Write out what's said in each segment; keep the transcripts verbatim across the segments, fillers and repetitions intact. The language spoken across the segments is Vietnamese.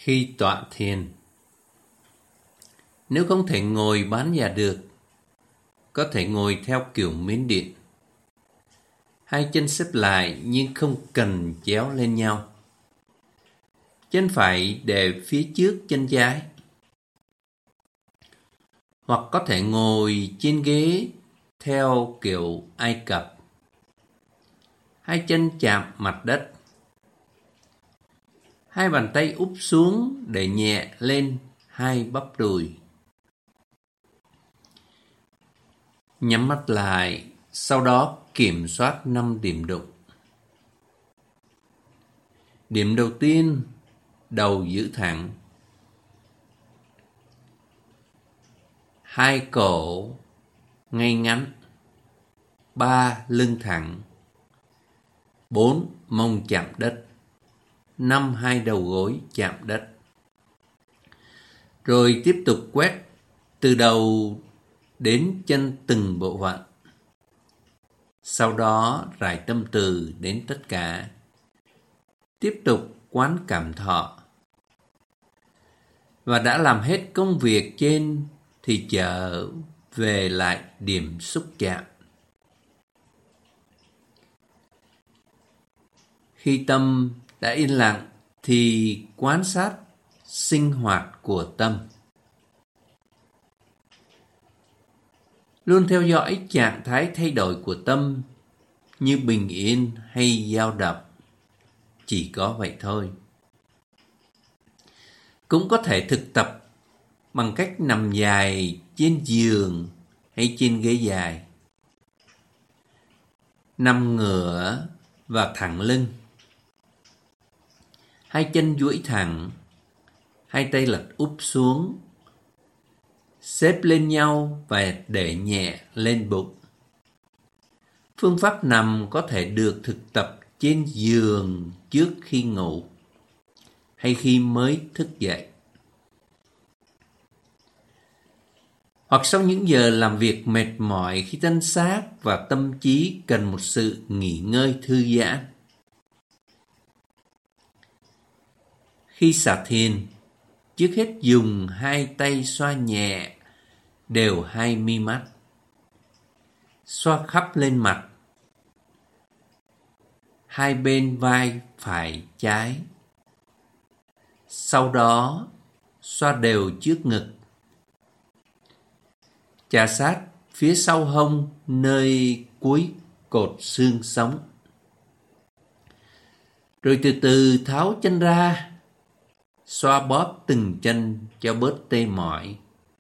Khi tọa thiền, nếu không thể ngồi bán già được, có thể ngồi theo kiểu Miến Điện. Hai chân xếp lại nhưng không cần chéo lên nhau. Chân phải để phía trước chân trái. Hoặc có thể ngồi trên ghế theo kiểu Ai Cập. Hai chân chạm mặt đất. Hai bàn tay úp xuống để nhẹ lên hai bắp đùi. Nhắm mắt lại, sau đó kiểm soát năm điểm đụng. Điểm đầu tiên, đầu giữ thẳng. Hai cổ ngay ngắn. Ba, lưng thẳng. Bốn, mông chạm đất. Năm, hai đầu gối chạm đất. Rồi tiếp tục quét từ đầu đến chân từng bộ phận. Sau đó rải tâm từ đến tất cả. Tiếp tục quán cảm thọ. Và đã làm hết công việc trên thì trở về lại điểm xúc chạm. Khi tâm đã yên lặng thì quan sát sinh hoạt của tâm. Luôn theo dõi trạng thái thay đổi của tâm như bình yên hay dao động. Chỉ có vậy thôi. Cũng có thể thực tập bằng cách nằm dài trên giường hay trên ghế dài. Nằm ngửa và thẳng lưng. Hai chân duỗi thẳng, hai tay lật úp xuống, xếp lên nhau và để nhẹ lên bụng. Phương pháp nằm có thể được thực tập trên giường trước khi ngủ hay khi mới thức dậy. Hoặc sau những giờ làm việc mệt mỏi khi thân xác và tâm trí cần một sự nghỉ ngơi thư giãn. Khi xả thiền, trước hết dùng hai tay xoa nhẹ đều hai mi mắt. Xoa khắp lên mặt, hai bên vai phải trái. Sau đó xoa đều trước ngực. Chà sát phía sau hông nơi cuối cột xương sống. Rồi từ từ tháo chân ra, xoa bóp từng chân cho bớt tê mỏi.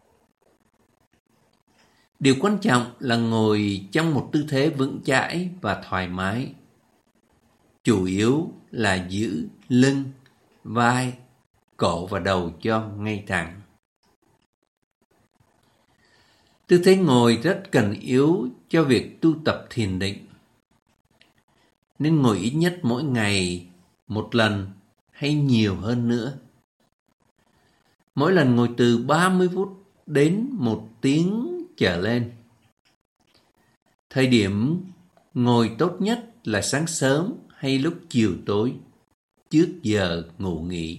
Điều quan trọng là ngồi trong một tư thế vững chãi và thoải mái. Chủ yếu là giữ lưng, vai, cổ và đầu cho ngay thẳng. Tư thế ngồi rất cần yếu cho việc tu tập thiền định. Nên ngồi ít nhất mỗi ngày một lần hay nhiều hơn nữa. Mỗi lần ngồi từ ba mươi phút đến một tiếng trở lên. Thời điểm ngồi tốt nhất là sáng sớm hay lúc chiều tối, trước giờ ngủ nghỉ.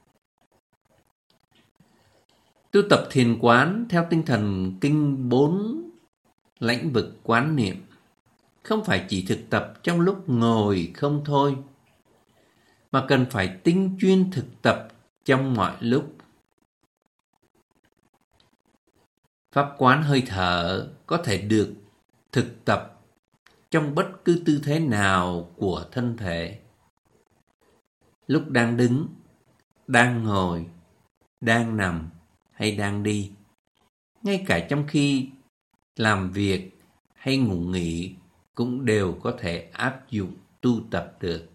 Tu tập thiền quán theo tinh thần kinh bốn lãnh vực quán niệm, không phải chỉ thực tập trong lúc ngồi không thôi, mà cần phải tinh chuyên thực tập trong mọi lúc. Pháp quán hơi thở có thể được thực tập trong bất cứ tư thế nào của thân thể. Lúc đang đứng, đang ngồi, đang nằm hay đang đi. Ngay cả trong khi làm việc hay ngủ nghỉ cũng đều có thể áp dụng tu tập được.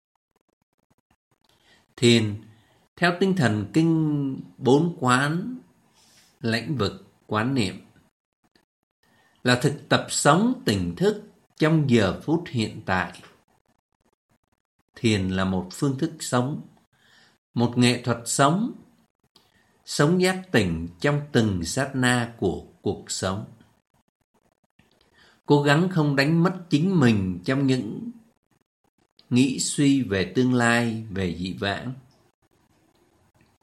Thiền theo tinh thần kinh bốn quán lãnh vực quán niệm là thực tập sống tỉnh thức trong giờ phút hiện tại. Thiền là một phương thức sống, một nghệ thuật sống, sống giác tỉnh trong từng sát na của cuộc sống. Cố gắng không đánh mất chính mình trong những nghĩ suy về tương lai, về dị vãng.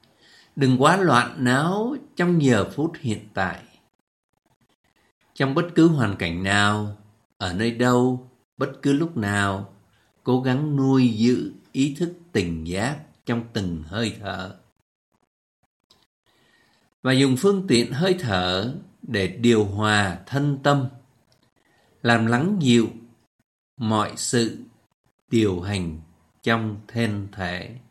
Đừng quá loạn náo trong giờ phút hiện tại. Trong bất cứ hoàn cảnh nào, ở nơi đâu, bất cứ lúc nào, cố gắng nuôi giữ ý thức tỉnh giác trong từng hơi thở. Và dùng phương tiện hơi thở để điều hòa thân tâm, làm lắng dịu mọi sự điều hành trong thân thể.